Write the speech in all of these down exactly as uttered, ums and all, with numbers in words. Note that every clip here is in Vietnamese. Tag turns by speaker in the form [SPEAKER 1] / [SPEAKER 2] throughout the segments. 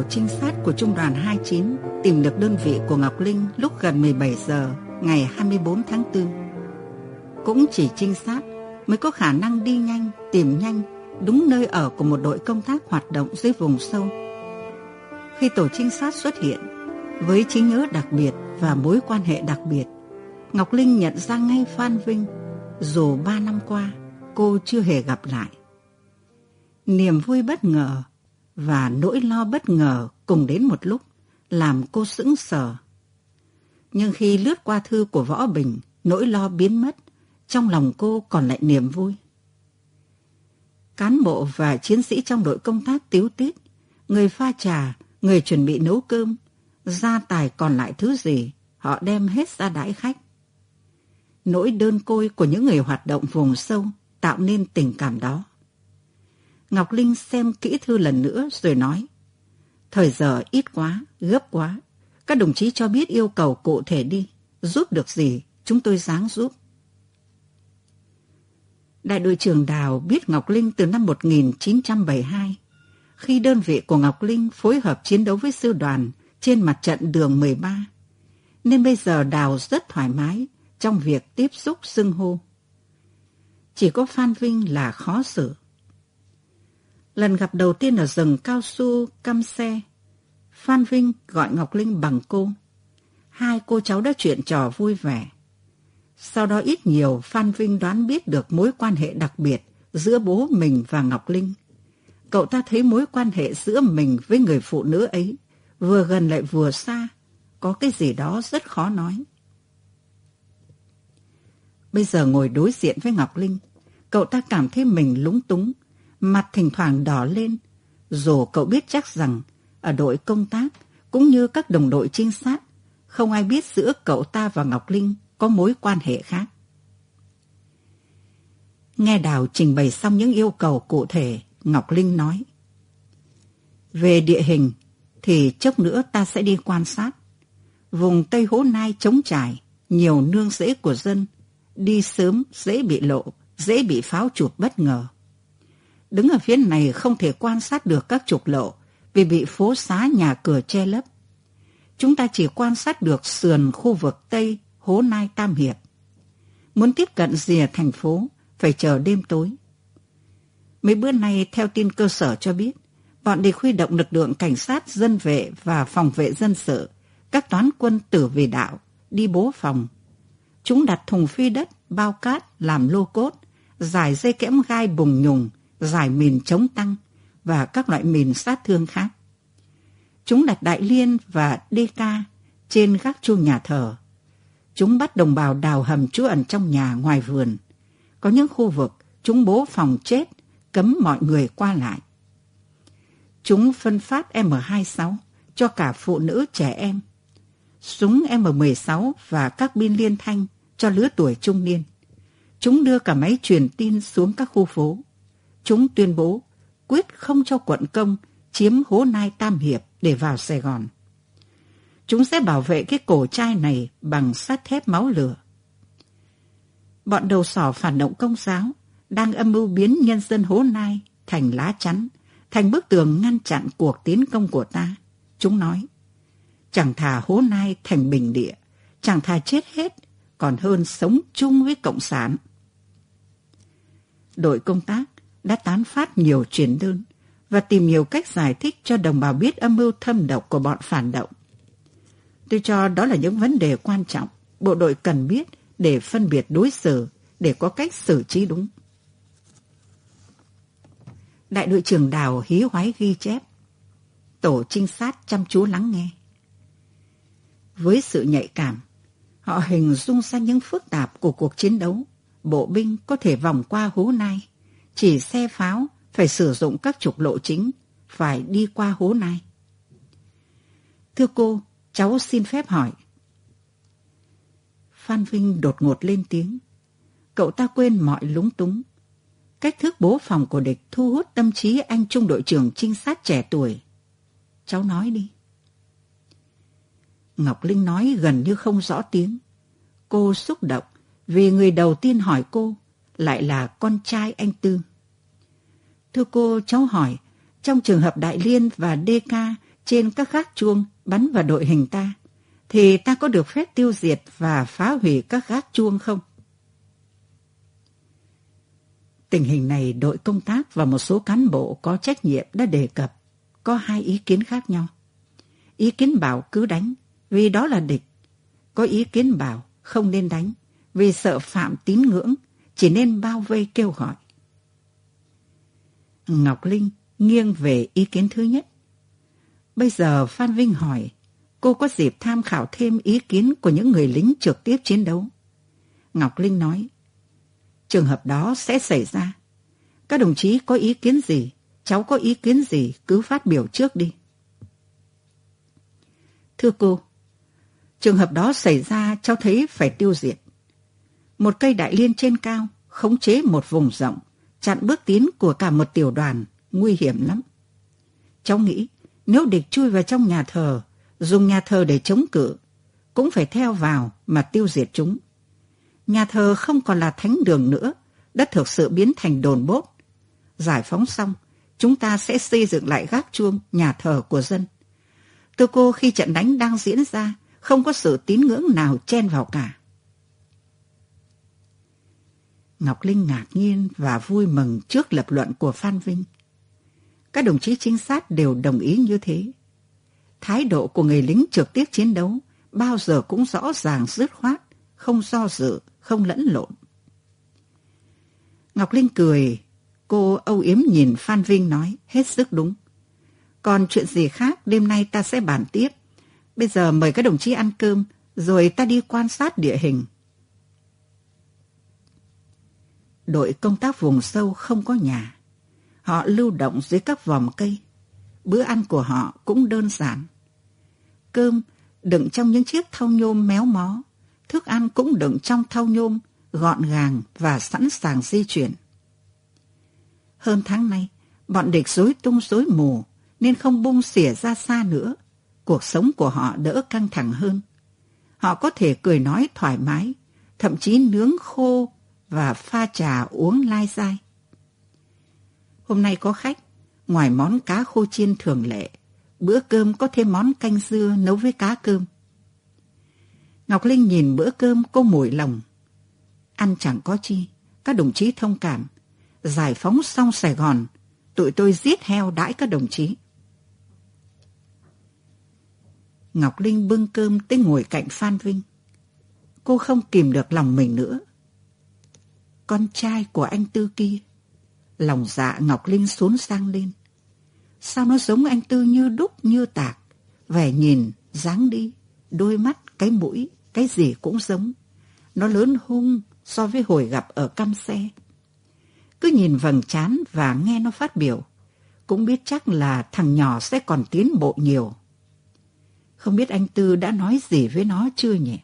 [SPEAKER 1] trinh sát của Trung đoàn hai mươi chín tìm được đơn vị của Ngọc Linh lúc gần mười bảy giờ ngày hai mươi bốn tháng tư. Cũng chỉ trinh sát mới có khả năng đi nhanh, tìm nhanh, đúng nơi ở của một đội công tác hoạt động dưới vùng sâu. Khi tổ trinh sát xuất hiện, với trí nhớ đặc biệt và mối quan hệ đặc biệt, Ngọc Linh nhận ra ngay Phan Vinh, dù ba năm qua cô chưa hề gặp lại. Niềm vui bất ngờ và nỗi lo bất ngờ cùng đến một lúc, làm cô sững sờ. Nhưng khi lướt qua thư của Võ Bình, nỗi lo biến mất, trong lòng cô còn lại niềm vui. Cán bộ và chiến sĩ trong đội công tác tíu tít, người pha trà, người chuẩn bị nấu cơm, gia tài còn lại thứ gì, họ đem hết ra đãi khách. Nỗi đơn côi của những người hoạt động vùng sâu tạo nên tình cảm đó. Ngọc Linh xem kỹ thư lần nữa rồi nói, thời giờ ít quá, gấp quá. Các đồng chí cho biết yêu cầu cụ thể đi, giúp được gì, chúng tôi ráng giúp. Đại đội trưởng Đào biết Ngọc Linh từ năm một nghìn chín trăm bảy mươi hai, khi đơn vị của Ngọc Linh phối hợp chiến đấu với sư đoàn trên mặt trận đường mười ba, nên bây giờ Đào rất thoải mái trong việc tiếp xúc xưng hô. Chỉ có Phan Vinh là khó xử. Lần gặp đầu tiên ở rừng cao su Căm Xe, Phan Vinh gọi Ngọc Linh bằng cô. Hai cô cháu đã chuyện trò vui vẻ. Sau đó ít nhiều Phan Vinh đoán biết được mối quan hệ đặc biệt giữa bố mình và Ngọc Linh. Cậu ta thấy mối quan hệ giữa mình với người phụ nữ ấy vừa gần lại vừa xa, có cái gì đó rất khó nói. Bây giờ ngồi đối diện với Ngọc Linh, cậu ta cảm thấy mình lúng túng, mặt thỉnh thoảng đỏ lên, dù cậu biết chắc rằng ở đội công tác cũng như các đồng đội trinh sát, không ai biết giữa cậu ta và Ngọc Linh có mối quan hệ khác. Nghe Đào trình bày xong những yêu cầu cụ thể, Ngọc Linh nói, về địa hình thì chốc nữa ta sẽ đi quan sát. Vùng Tây Hố Nai trống trải, nhiều nương rẫy của dân, đi sớm dễ bị lộ, dễ bị pháo chụp bất ngờ. Đứng ở phía này không thể quan sát được các trục lộ vì bị phố xá nhà cửa che lấp. Chúng ta chỉ quan sát được sườn khu vực Tây Hố Nai Tam Hiệp. Muốn tiếp cận rìa thành phố phải chờ đêm tối. Mấy bữa nay theo tin cơ sở cho biết, bọn địch huy động lực lượng cảnh sát, dân vệ và phòng vệ dân sự, các toán quân tử vì đạo, đi bố phòng. Chúng đặt thùng phi đất, bao cát làm lô cốt, rải dây kẽm gai bùng nhùng, rải mìn chống tăng và các loại mìn sát thương khác. Chúng đặt đại liên và đê ca trên gác chuông nhà thờ. Chúng bắt đồng bào đào hầm trú ẩn trong nhà ngoài vườn. Có những khu vực chúng bố phòng chết, cấm mọi người qua lại. Chúng phân phát M hai mươi sáu cho cả phụ nữ trẻ em, súng M mười sáu và các pin liên thanh cho lứa tuổi trung niên. Chúng đưa cả máy truyền tin xuống các khu phố. Chúng tuyên bố quyết không cho quận công chiếm Hố Nai Tam Hiệp để vào Sài Gòn. Chúng sẽ bảo vệ cái cổ trai này bằng sắt thép máu lửa. Bọn đầu sỏ phản động Công giáo đang âm mưu biến nhân dân Hố Nai thành lá chắn, thành bức tường ngăn chặn cuộc tiến công của ta. Chúng nói, chẳng thà Hố Nai thành bình địa, chẳng thà chết hết, còn hơn sống chung với Cộng sản. Đội công tác đã tán phát nhiều truyền đơn và tìm nhiều cách giải thích cho đồng bào biết âm mưu thâm độc của bọn phản động. Tôi cho đó là những vấn đề quan trọng bộ đội cần biết để phân biệt đối xử, để có cách xử trí đúng. Đại đội trưởng Đào hí hoái ghi chép. Tổ trinh sát chăm chú lắng nghe. Với sự nhạy cảm, họ hình dung ra những phức tạp của cuộc chiến đấu. Bộ binh có thể vòng qua Hố Nai, chỉ xe pháo phải sử dụng các trục lộ chính, phải đi qua Hố Nai. Thưa cô, cháu xin phép hỏi. Phan Vinh đột ngột lên tiếng. Cậu ta quên mọi lúng túng. Cách thức bố phòng của địch thu hút tâm trí anh trung đội trưởng trinh sát trẻ tuổi. Cháu nói đi. Ngọc Linh nói gần như không rõ tiếng. Cô xúc động vì người đầu tiên hỏi cô lại là con trai anh Tư. Thưa cô, cháu hỏi, trong trường hợp Đại Liên và đê ca trên các gác chuông bắn vào đội hình ta, thì ta có được phép tiêu diệt và phá hủy các gác chuông không? Tình hình này, đội công tác và một số cán bộ có trách nhiệm đã đề cập có hai ý kiến khác nhau. Ý kiến bảo cứ đánh, vì đó là địch. Có ý kiến bảo không nên đánh, vì sợ phạm tín ngưỡng, chỉ nên bao vây kêu gọi. Ngọc Linh nghiêng về ý kiến thứ nhất. Bây giờ Phan Vinh hỏi, cô có dịp tham khảo thêm ý kiến của những người lính trực tiếp chiến đấu. Ngọc Linh nói, trường hợp đó sẽ xảy ra. Các đồng chí có ý kiến gì, cháu có ý kiến gì cứ phát biểu trước đi. Thưa cô, trường hợp đó xảy ra cháu thấy phải tiêu diệt. Một cây đại liên trên cao, khống chế một vùng rộng, chặn bước tiến của cả một tiểu đoàn, nguy hiểm lắm. Cháu nghĩ nếu địch chui vào trong nhà thờ, dùng nhà thờ để chống cự, cũng phải theo vào mà tiêu diệt chúng. Nhà thờ không còn là thánh đường nữa, đã thực sự biến thành đồn bốt. Giải phóng xong, chúng ta sẽ xây dựng lại gác chuông nhà thờ của dân. Thưa cô, khi trận đánh đang diễn ra, không có sự tín ngưỡng nào chen vào cả. Ngọc Linh ngạc nhiên và vui mừng trước lập luận của Phan Vinh. Các đồng chí trinh sát đều đồng ý như thế. Thái độ của người lính trực tiếp chiến đấu bao giờ cũng rõ ràng dứt khoát, không do dự, không lẫn lộn. Ngọc Linh cười, cô âu yếm nhìn Phan Vinh nói, hết sức đúng. Còn chuyện gì khác đêm nay ta sẽ bàn tiếp. Bây giờ mời các đồng chí ăn cơm, rồi ta đi quan sát địa hình. Đội công tác vùng sâu không có nhà. Họ lưu động dưới các vòm cây. Bữa ăn của họ cũng đơn giản. Cơm đựng trong những chiếc thau nhôm méo mó. Thức ăn cũng đựng trong thau nhôm, gọn gàng và sẵn sàng di chuyển. Hơn tháng nay, bọn địch rối tung rối mù, nên không bung xỉa ra xa nữa. Cuộc sống của họ đỡ căng thẳng hơn. Họ có thể cười nói thoải mái, thậm chí nướng khô và pha trà uống lai dai. Hôm nay có khách, ngoài món cá khô chiên thường lệ, bữa cơm có thêm món canh dưa nấu với cá cơm. Ngọc Linh nhìn bữa cơm cô mủi lòng. Ăn chẳng có chi, các đồng chí thông cảm. Giải phóng xong Sài Gòn, tụi tôi giết heo đãi các đồng chí. Ngọc Linh bưng cơm tới ngồi cạnh Phan Vinh. Cô không kìm được lòng mình nữa. Con trai của anh Tư kia. Lòng dạ Ngọc Linh xốn sang lên. Sao nó giống anh Tư như đúc như tạc. Vẻ nhìn, dáng đi, đôi mắt, cái mũi, cái gì cũng giống. Nó lớn hung so với hồi gặp ở Căm Xe. Cứ nhìn vầng trán và nghe nó phát biểu, cũng biết chắc là thằng nhỏ sẽ còn tiến bộ nhiều. Không biết anh Tư đã nói gì với nó chưa nhỉ?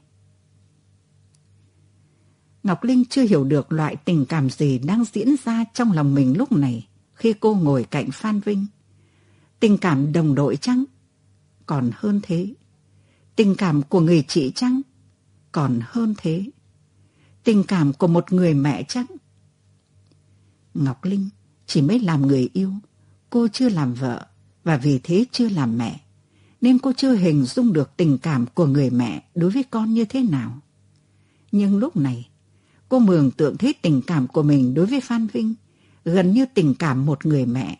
[SPEAKER 1] Ngọc Linh chưa hiểu được loại tình cảm gì đang diễn ra trong lòng mình lúc này khi cô ngồi cạnh Phan Vinh. Tình cảm đồng đội chăng? Còn hơn thế. Tình cảm của người chị chăng? Còn hơn thế. Tình cảm của một người mẹ chăng? Ngọc Linh chỉ mới làm người yêu, cô chưa làm vợ và vì thế chưa làm mẹ, nên cô chưa hình dung được tình cảm của người mẹ đối với con như thế nào. Nhưng lúc này, cô mường tượng thấy tình cảm của mình đối với Phan Vinh gần như tình cảm một người mẹ.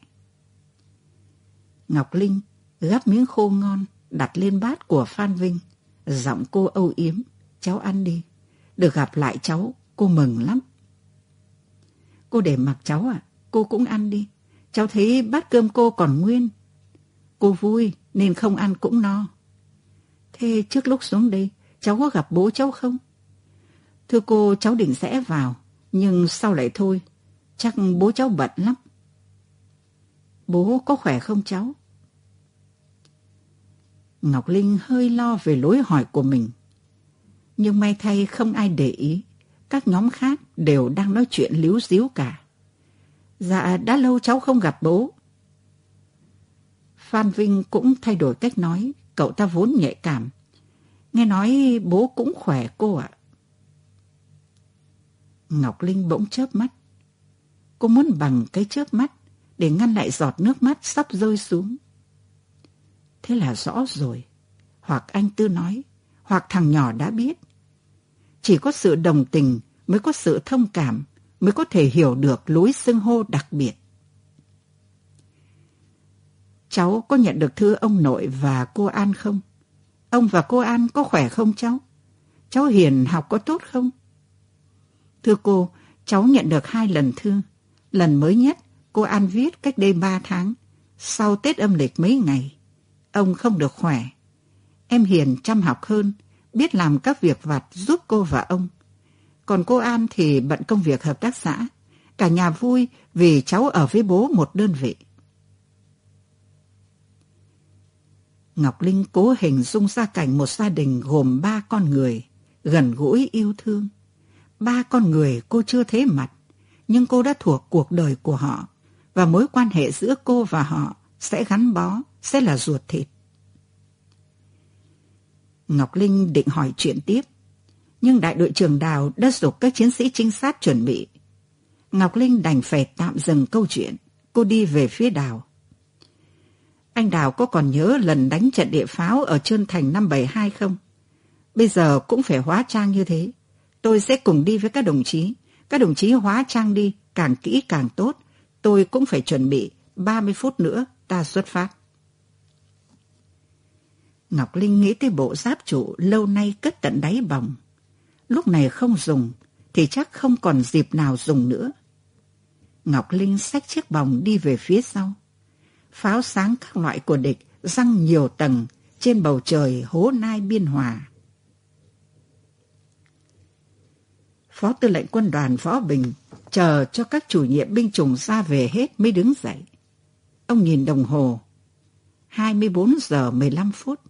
[SPEAKER 1] Ngọc Linh gắp miếng khô ngon đặt lên bát của Phan Vinh, giọng cô âu yếm, cháu ăn đi, được gặp lại cháu, cô mừng lắm. Cô để mặc cháu à, cô cũng ăn đi, cháu thấy bát cơm cô còn nguyên. Cô vui nên không ăn cũng no. Thế trước lúc xuống đây, cháu có gặp bố cháu không? Thưa cô, cháu định sẽ vào, nhưng sao lại thôi, chắc bố cháu bận lắm. Bố có khỏe không cháu? Ngọc Linh hơi lo về lối hỏi của mình. Nhưng may thay không ai để ý, các nhóm khác đều đang nói chuyện líu díu cả. Dạ, đã lâu cháu không gặp bố. Phan Vinh cũng thay đổi cách nói, cậu ta vốn nhạy cảm. Nghe nói bố cũng khỏe cô ạ. Ngọc Linh bỗng chớp mắt. Cô muốn bằng cái chớp mắt để ngăn lại giọt nước mắt sắp rơi xuống. Thế là rõ rồi. Hoặc anh Tư nói, hoặc thằng nhỏ đã biết. Chỉ có sự đồng tình mới có sự thông cảm, mới có thể hiểu được lối xưng hô đặc biệt. Cháu có nhận được thư ông nội và cô An không? Ông và cô An có khỏe không cháu? Cháu Hiền học có tốt không? Thưa cô, cháu nhận được hai lần thư. Lần mới nhất, cô An viết cách đây ba tháng, sau Tết âm lịch mấy ngày. Ông không được khỏe. Em Hiền chăm học hơn, biết làm các việc vặt giúp cô và ông. Còn cô An thì bận công việc hợp tác xã. Cả nhà vui vì cháu ở với bố một đơn vị. Ngọc Linh cố hình dung ra cảnh một gia đình gồm ba con người, gần gũi yêu thương. Ba con người cô chưa thấy mặt, nhưng cô đã thuộc cuộc đời của họ, và mối quan hệ giữa cô và họ sẽ gắn bó, sẽ là ruột thịt. Ngọc Linh định hỏi chuyện tiếp, nhưng đại đội trưởng Đào đã giục các chiến sĩ trinh sát chuẩn bị. Ngọc Linh đành phải tạm dừng câu chuyện. Cô đi về phía Đào. Anh Đào có còn nhớ lần đánh trận địa pháo ở Trơn Thành năm bảy hai không? Bây giờ cũng phải hóa trang như thế. Tôi sẽ cùng đi với các đồng chí. Các đồng chí hóa trang đi, càng kỹ càng tốt. Tôi cũng phải chuẩn bị, ba mươi phút nữa ta xuất phát. Ngọc Linh nghĩ tới bộ giáp trụ lâu nay cất tận đáy bòng. Lúc này không dùng, thì chắc không còn dịp nào dùng nữa. Ngọc Linh xách chiếc bòng đi về phía sau. Pháo sáng các loại của địch giăng nhiều tầng trên bầu trời Hố Nai Biên Hòa. Phó tư lệnh quân đoàn Võ Bình chờ cho các chủ nhiệm binh chủng ra về hết mới đứng dậy. Ông nhìn đồng hồ. hai mươi bốn giờ mười lăm phút.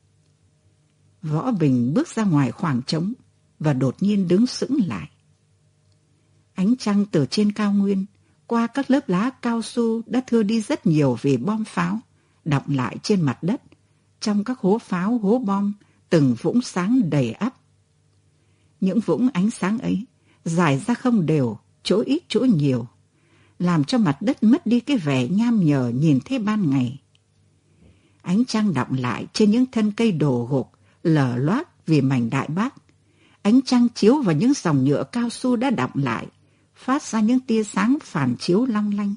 [SPEAKER 1] Võ Bình bước ra ngoài khoảng trống và đột nhiên đứng sững lại. Ánh trăng từ trên cao nguyên qua các lớp lá cao su đã thưa đi rất nhiều vì bom pháo, đọng lại trên mặt đất, trong các hố pháo, hố bom, từng vũng sáng đầy ắp. Những vũng ánh sáng ấy rải ra không đều, chỗ ít chỗ nhiều, làm cho mặt đất mất đi cái vẻ nham nhở nhìn thấy ban ngày. Ánh trăng đọng lại trên những thân cây đổ gục, lở loác vì mảnh Đại Bác. Ánh trăng chiếu vào những dòng nhựa cao su đã đọng lại, phát ra những tia sáng phản chiếu long lanh.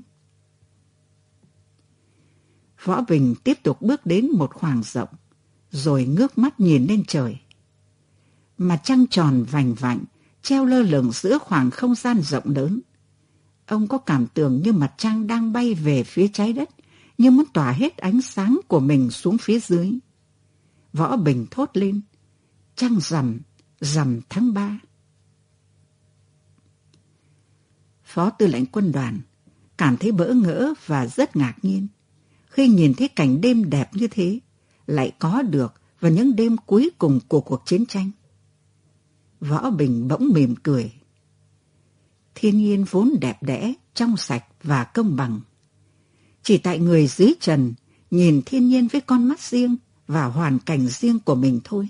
[SPEAKER 1] Võ Bình tiếp tục bước đến một khoảng rộng, rồi ngước mắt nhìn lên trời. Mặt trăng tròn vành vạnh, treo lơ lửng giữa khoảng không gian rộng lớn. Ông có cảm tưởng như mặt trăng đang bay về phía trái đất, như muốn tỏa hết ánh sáng của mình xuống phía dưới. Võ Bình thốt lên, trăng rằm, rằm tháng ba. Phó tư lệnh quân đoàn cảm thấy bỡ ngỡ và rất ngạc nhiên khi nhìn thấy cảnh đêm đẹp như thế lại có được vào những đêm cuối cùng của cuộc chiến tranh. Võ Bình bỗng mỉm cười. Thiên nhiên vốn đẹp đẽ, trong sạch và công bằng. Chỉ tại người dưới trần nhìn thiên nhiên với con mắt riêng và hoàn cảnh riêng của mình thôi.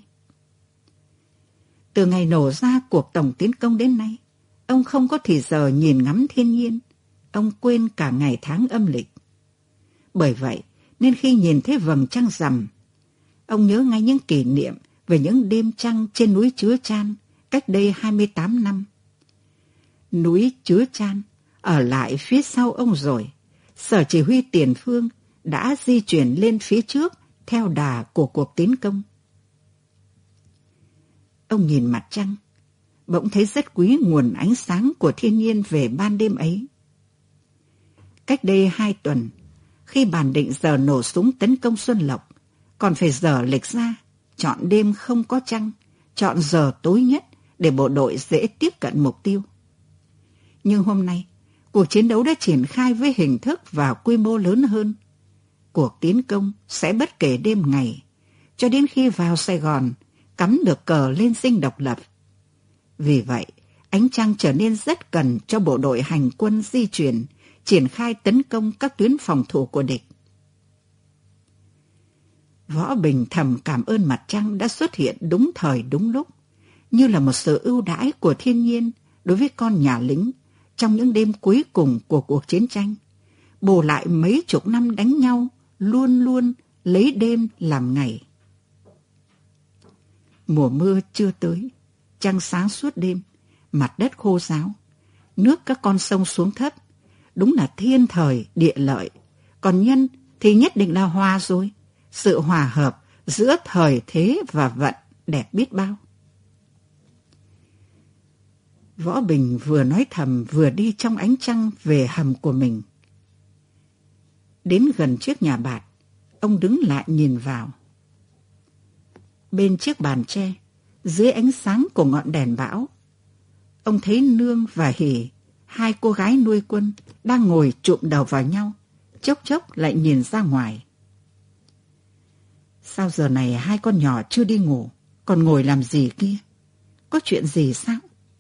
[SPEAKER 1] Từ ngày nổ ra cuộc tổng tiến công đến nay, ông không có thì giờ nhìn ngắm thiên nhiên, ông quên cả ngày tháng âm lịch. Bởi vậy, nên khi nhìn thấy vầng trăng rằm, ông nhớ ngay những kỷ niệm về những đêm trăng trên núi Chứa Chan cách đây hai mươi tám năm. Núi Chứa Chan ở lại phía sau ông rồi, sở chỉ huy tiền phương đã di chuyển lên phía trước theo đà của cuộc tiến công. Ông nhìn mặt trăng, bỗng thấy rất quý nguồn ánh sáng của thiên nhiên về ban đêm ấy. Cách đây hai tuần, khi bàn định giờ nổ súng tấn công Xuân Lộc, còn phải dở lịch ra, chọn đêm không có trăng, chọn giờ tối nhất để bộ đội dễ tiếp cận mục tiêu. Nhưng hôm nay, cuộc chiến đấu đã triển khai với hình thức và quy mô lớn hơn. Cuộc tiến công sẽ bất kể đêm ngày, cho đến khi vào Sài Gòn, cắm được cờ lên dinh độc lập. Vì vậy, ánh trăng trở nên rất cần cho bộ đội hành quân di chuyển, triển khai tấn công các tuyến phòng thủ của địch. Võ Bình thầm cảm ơn mặt trăng đã xuất hiện đúng thời đúng lúc, như là một sự ưu đãi của thiên nhiên đối với con nhà lính trong những đêm cuối cùng của cuộc chiến tranh, bù lại mấy chục năm đánh nhau luôn luôn lấy đêm làm ngày. Mùa mưa chưa tới, trăng sáng suốt đêm, mặt đất khô ráo, nước các con sông xuống thấp, đúng là thiên thời địa lợi. Còn nhân thì nhất định là hòa rồi, sự hòa hợp giữa thời thế và vận đẹp biết bao. Võ Bình vừa nói thầm vừa đi trong ánh trăng về hầm của mình. Đến gần trước nhà bạt, ông đứng lại nhìn vào. Bên chiếc bàn tre, dưới ánh sáng của ngọn đèn bão, ông thấy Nương và Hỷ, hai cô gái nuôi Quân, đang ngồi chụm đầu vào nhau, chốc chốc lại nhìn ra ngoài. Sao giờ này hai con nhỏ chưa đi ngủ, còn ngồi làm gì kia? Có chuyện gì sao?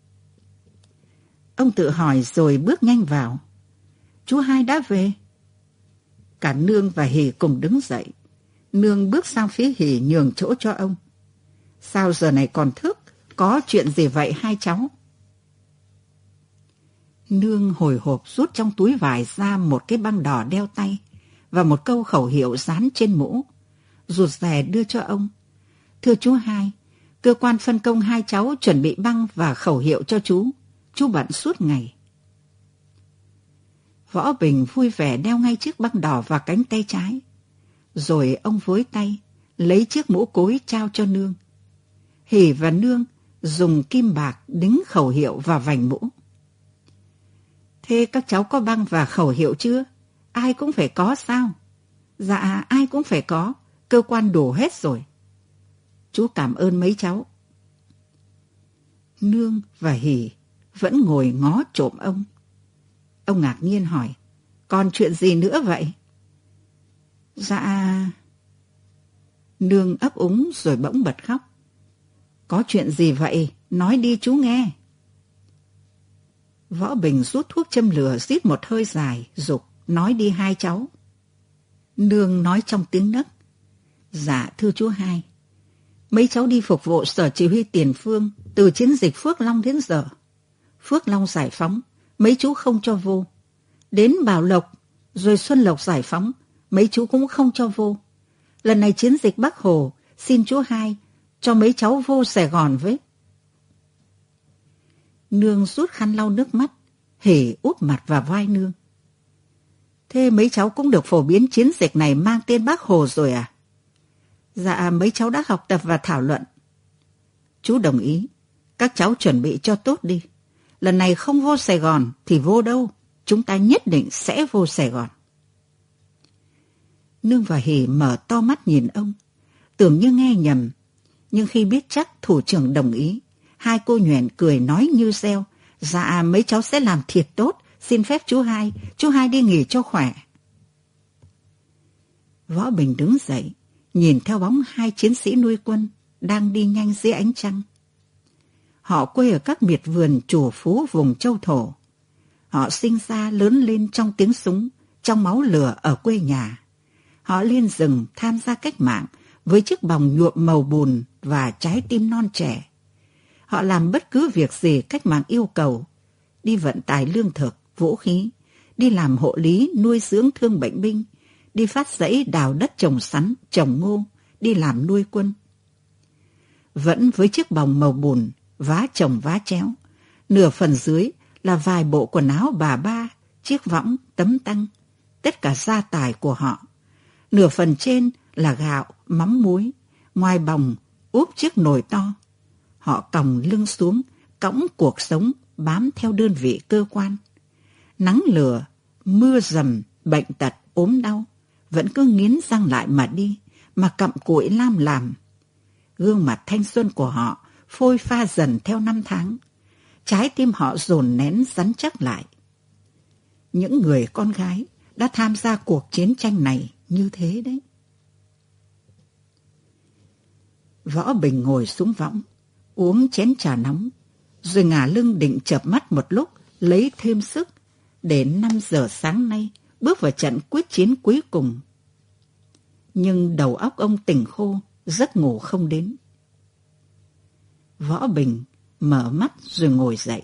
[SPEAKER 1] Ông tự hỏi rồi bước nhanh vào. Chú hai đã về. Cả Nương và Hỷ cùng đứng dậy. Nương bước sang phía Hỷ nhường chỗ cho ông. Sao giờ này còn thức? Có chuyện gì vậy hai cháu? Nương hồi hộp rút trong túi vải ra một cái băng đỏ đeo tay và một câu khẩu hiệu dán trên mũ, rụt rè đưa cho ông. Thưa chú hai, cơ quan phân công hai cháu chuẩn bị băng và khẩu hiệu cho chú. Chú bận suốt ngày. Võ Bình vui vẻ đeo ngay chiếc băng đỏ vào cánh tay trái. Rồi ông với tay, lấy chiếc mũ cối trao cho Nương. Hỷ và Nương dùng kim bạc đính khẩu hiệu vào vành mũ. Thế các cháu có băng và khẩu hiệu chưa? Ai cũng phải có sao? Dạ, ai cũng phải có. Cơ quan đủ hết rồi. Chú cảm ơn mấy cháu. Nương và Hỷ vẫn ngồi ngó trộm ông. Ông ngạc nhiên hỏi, còn chuyện gì nữa vậy? Dạ... Nương ấp úng rồi bỗng bật khóc. Có chuyện gì vậy? Nói đi chú nghe. Võ Bình rút thuốc châm lửa rít một hơi dài, giục, nói đi hai cháu. Nương nói trong tiếng nấc. Dạ thưa chú hai, mấy cháu đi phục vụ sở chỉ huy tiền phương từ chiến dịch Phước Long đến giờ. Phước Long giải phóng, mấy chú không cho vô. Đến Bảo Lộc, rồi Xuân Lộc giải phóng, mấy chú cũng không cho vô. Lần này chiến dịch Bắc Hồ, xin chú hai cho mấy cháu vô Sài Gòn với. Nương rút khăn lau nước mắt, Hỷ úp mặt vào vai Nương. Thế mấy cháu cũng được phổ biến chiến dịch này mang tên Bác Hồ rồi à? Dạ, mấy cháu đã học tập và thảo luận. Chú đồng ý, các cháu chuẩn bị cho tốt đi. Lần này không vô Sài Gòn thì vô đâu, chúng ta nhất định sẽ vô Sài Gòn. Nương và Hỷ mở to mắt nhìn ông, tưởng như nghe nhầm. Nhưng khi biết chắc thủ trưởng đồng ý, hai cô nhoẻn cười nói như reo. Dạ, mấy cháu sẽ làm thiệt tốt, xin phép chú hai, chú hai đi nghỉ cho khỏe. Võ Bình đứng dậy, nhìn theo bóng hai chiến sĩ nuôi Quân đang đi nhanh dưới ánh trăng. Họ quê ở các miệt vườn chủ phú vùng Châu Thổ. Họ sinh ra lớn lên trong tiếng súng, trong máu lửa ở quê nhà. Họ lên rừng tham gia cách mạng với chiếc bòng nhuộm màu bùn và trái tim non trẻ. Họ làm bất cứ việc gì cách mạng yêu cầu, đi vận tải lương thực, vũ khí, đi làm hộ lý nuôi dưỡng thương bệnh binh, đi phát dãy đào đất trồng sắn, trồng ngô, đi làm nuôi Quân. Vẫn với chiếc bòng màu bùn, vá chồng vá chéo, nửa phần dưới là vài bộ quần áo bà ba, chiếc võng, tấm tăng, tất cả gia tài của họ. Nửa phần trên là gạo, mắm muối, ngoài bòng úp chiếc nồi to. Họ còng lưng xuống, cõng cuộc sống bám theo đơn vị cơ quan. Nắng lửa, mưa dầm, bệnh tật, ốm đau, vẫn cứ nghiến răng lại mà đi, mà cặm cụi lam làm. Gương mặt thanh xuân của họ phôi pha dần theo năm tháng. Trái tim họ dồn nén rắn chắc lại. Những người con gái đã tham gia cuộc chiến tranh này như thế đấy. Võ Bình ngồi xuống võng, uống chén trà nóng, rồi ngả lưng định chợp mắt một lúc, lấy thêm sức, để năm giờ sáng nay bước vào trận quyết chiến cuối cùng. Nhưng đầu óc ông tỉnh khô, giấc ngủ không đến. Võ Bình mở mắt rồi ngồi dậy.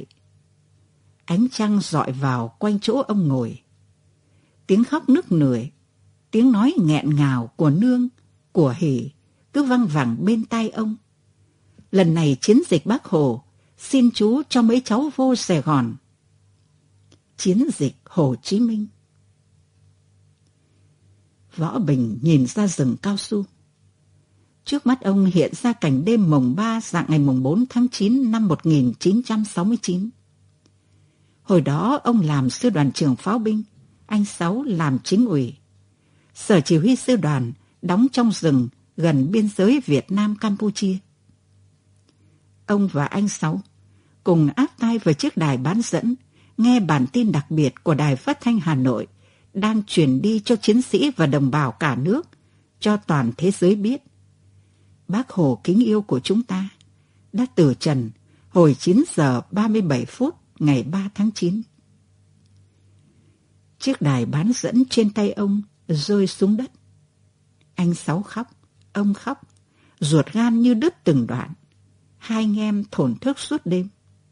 [SPEAKER 1] Ánh trăng rọi vào quanh chỗ ông ngồi. Tiếng khóc nức nở, Tiếng nói nghẹn ngào của nương, của hỉ cứ văng vẳng bên tai ông. Lần này chiến dịch Bác Hồ, xin chú cho mấy cháu vô Sài Gòn. Chiến dịch Hồ Chí Minh. Võ Bình nhìn ra rừng cao su. Trước mắt ông hiện ra cảnh đêm mồng ba dạng ngày mồng bốn tháng chín năm một nghìn chín trăm sáu mươi chín. Hồi đó ông làm sư đoàn trưởng pháo binh, anh Sáu làm chính ủy. Sở chỉ huy sư đoàn đóng trong rừng gần biên giới Việt Nam-Campuchia. Ông và anh Sáu cùng áp tai vào chiếc đài bán dẫn, nghe bản tin đặc biệt của Đài Phát thanh Hà Nội đang truyền đi cho chiến sĩ và đồng bào cả nước, cho toàn thế giới biết. Bác Hồ kính yêu của chúng ta đã từ trần hồi chín giờ ba mươi bảy phút ngày ba tháng chín. Chiếc đài bán dẫn trên tay ông rơi xuống đất. Anh Sáu khóc, ông khóc, ruột gan như đứt từng đoạn. Hai anh em thổn thức suốt đêm.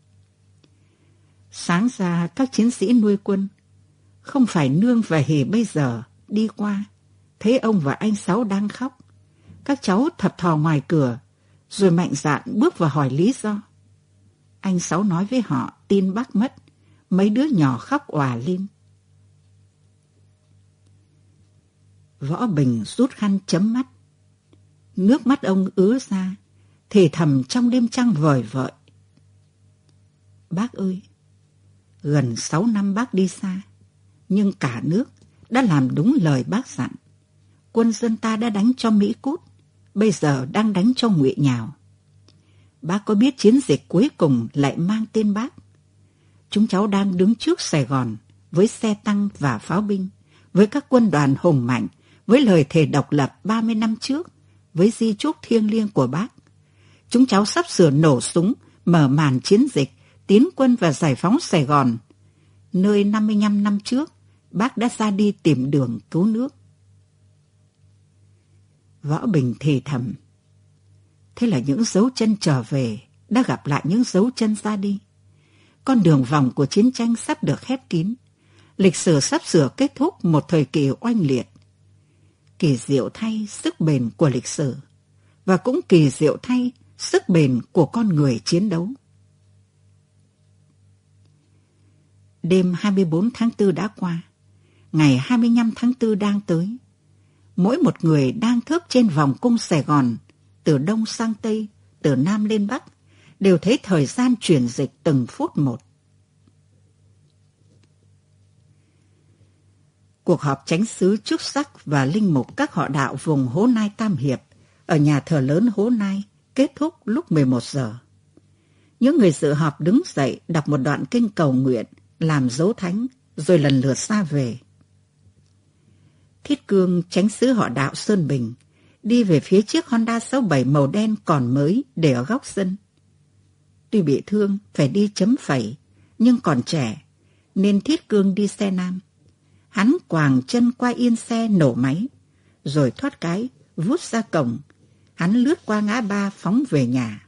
[SPEAKER 1] Sáng ra các chiến sĩ nuôi quân, không phải nương và hỉ bây giờ, đi qua, thấy ông và anh Sáu đang khóc. Các cháu thập thò ngoài cửa, rồi mạnh dạn bước vào hỏi lý do. Anh Sáu nói với họ tin bác mất, mấy đứa nhỏ khóc òa lên. Võ Bình rút khăn chấm mắt. Nước mắt ông ứa ra, thì thầm trong đêm trăng vời vợi. Bác ơi, gần sáu năm bác đi xa, nhưng cả nước đã làm đúng lời bác dặn. Quân dân ta đã đánh cho Mỹ cút, bây giờ đang đánh cho Ngụy nhào. Bác có biết chiến dịch cuối cùng lại mang tên bác. Chúng cháu đang đứng trước Sài Gòn với xe tăng và pháo binh, với các quân đoàn hùng mạnh, với lời thề độc lập ba mươi năm trước, với di chúc thiêng liêng của bác. Chúng cháu sắp sửa nổ súng, mở màn chiến dịch, tiến quân và giải phóng Sài Gòn, nơi năm mươi lăm năm trước bác đã ra đi tìm đường cứu nước. Võ Bình thì thầm. Thế là những dấu chân trở về đã gặp lại những dấu chân ra đi. Con đường vòng của chiến tranh sắp được khép kín. Lịch sử sắp sửa kết thúc một thời kỳ oanh liệt. Kỳ diệu thay sức bền của lịch sử, và cũng kỳ diệu thay sức bền của con người chiến đấu. Đêm hai mươi bốn tháng tư đã qua, ngày hai mươi lăm tháng tư đang tới. Mỗi một người đang thức trên vòng cung Sài Gòn, từ Đông sang Tây, từ Nam lên Bắc, đều thấy thời gian chuyển dịch từng phút một. Cuộc họp chánh xứ chức sắc và linh mục các họ đạo vùng Hố Nai Tam Hiệp ở nhà thờ lớn Hố Nai kết thúc lúc mười một giờ. Những người dự họp đứng dậy đọc một đoạn kinh cầu nguyện, làm dấu thánh, rồi lần lượt ra về. Thiết Cương, chánh xứ họ đạo Sơn Bình, đi về phía chiếc Honda sáu bảy màu đen còn mới để ở góc sân. Tuy bị thương, phải đi chấm phẩy, nhưng còn trẻ, nên Thiết Cương đi xe nam. Hắn quàng chân qua yên xe nổ máy, rồi thoát cái, vút ra cổng. Hắn lướt qua ngã ba phóng về nhà.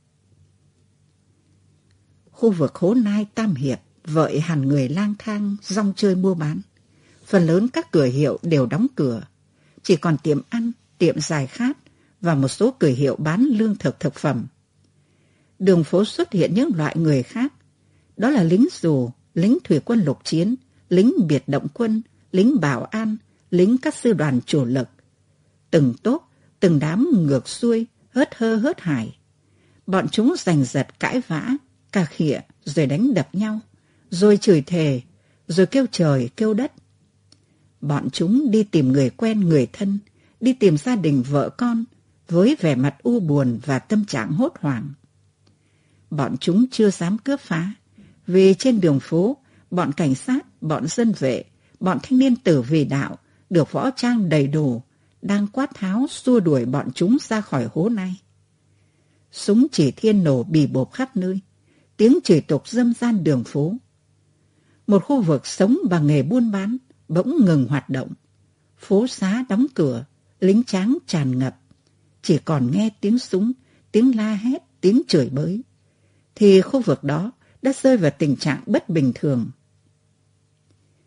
[SPEAKER 1] Khu vực Hố Nai Tam Hiệp vợi hẳn người lang thang, rong chơi mua bán. Phần lớn các cửa hiệu đều đóng cửa. Chỉ còn tiệm ăn, tiệm giải khát và một số cửa hiệu bán lương thực thực phẩm. Đường phố xuất hiện những loại người khác. Đó là lính dù, lính thủy quân lục chiến, lính biệt động quân, lính bảo an, lính các sư đoàn chủ lực. Từng tốp, từng đám ngược xuôi, hớt hơ hớt hải. Bọn chúng giành giật cãi vã, cà khịa, rồi đánh đập nhau, rồi chửi thề, rồi kêu trời kêu đất. Bọn chúng đi tìm người quen người thân, đi tìm gia đình vợ con, với vẻ mặt u buồn và tâm trạng hốt hoảng. Bọn chúng chưa dám cướp phá, vì trên đường phố, bọn cảnh sát, bọn dân vệ, bọn thanh niên tử vì đạo, được võ trang đầy đủ, đang quát tháo xua đuổi bọn chúng ra khỏi Hố Nai. Súng chỉ thiên nổ bì bộp khắp nơi, tiếng chửi tục râm ran đường phố. Một khu vực sống bằng nghề buôn bán bỗng ngừng hoạt động. Phố xá đóng cửa, lính tráng tràn ngập. Chỉ còn nghe tiếng súng, tiếng la hét, tiếng chửi bới. Thì khu vực đó đã rơi vào tình trạng bất bình thường.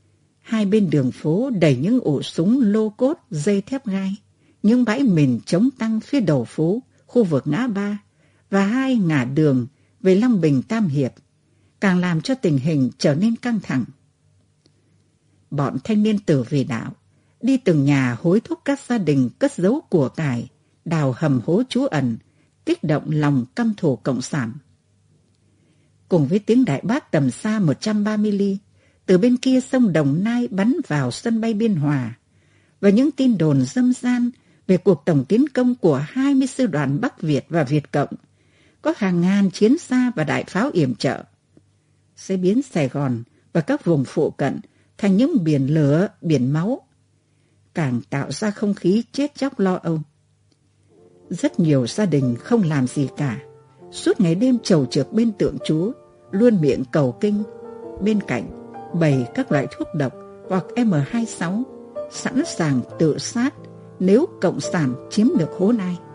[SPEAKER 1] Hai bên đường phố đầy những ổ súng lô cốt, dây thép gai, những bãi mìn chống tăng phía đầu phố, khu vực ngã ba và hai ngã đường về Long Bình Tam Hiệp, càng làm cho tình hình trở nên căng thẳng. Bọn thanh niên Tử Vì Đạo đi từng nhà hối thúc các gia đình cất giấu của cải, đào hầm hố trú ẩn, kích động lòng căm thù cộng sản. Cùng với tiếng đại bác tầm xa một trăm ba mươi ly, từ bên kia sông Đồng Nai bắn vào sân bay Biên Hòa, và những tin đồn râm ran về cuộc tổng tiến công của hai mươi sư đoàn Bắc Việt và Việt Cộng, có hàng ngàn chiến xa và đại pháo yểm trợ, sẽ biến Sài Gòn và các vùng phụ cận thành những biển lửa, biển máu, càng tạo ra không khí chết chóc lo âu. Rất nhiều gia đình không làm gì cả, suốt ngày đêm chầu chược bên tượng Chúa, luôn miệng cầu kinh, bên cạnh bày các loại thuốc độc hoặc M hai mươi sáu, sẵn sàng tự sát nếu Cộng sản chiếm được hố Nai.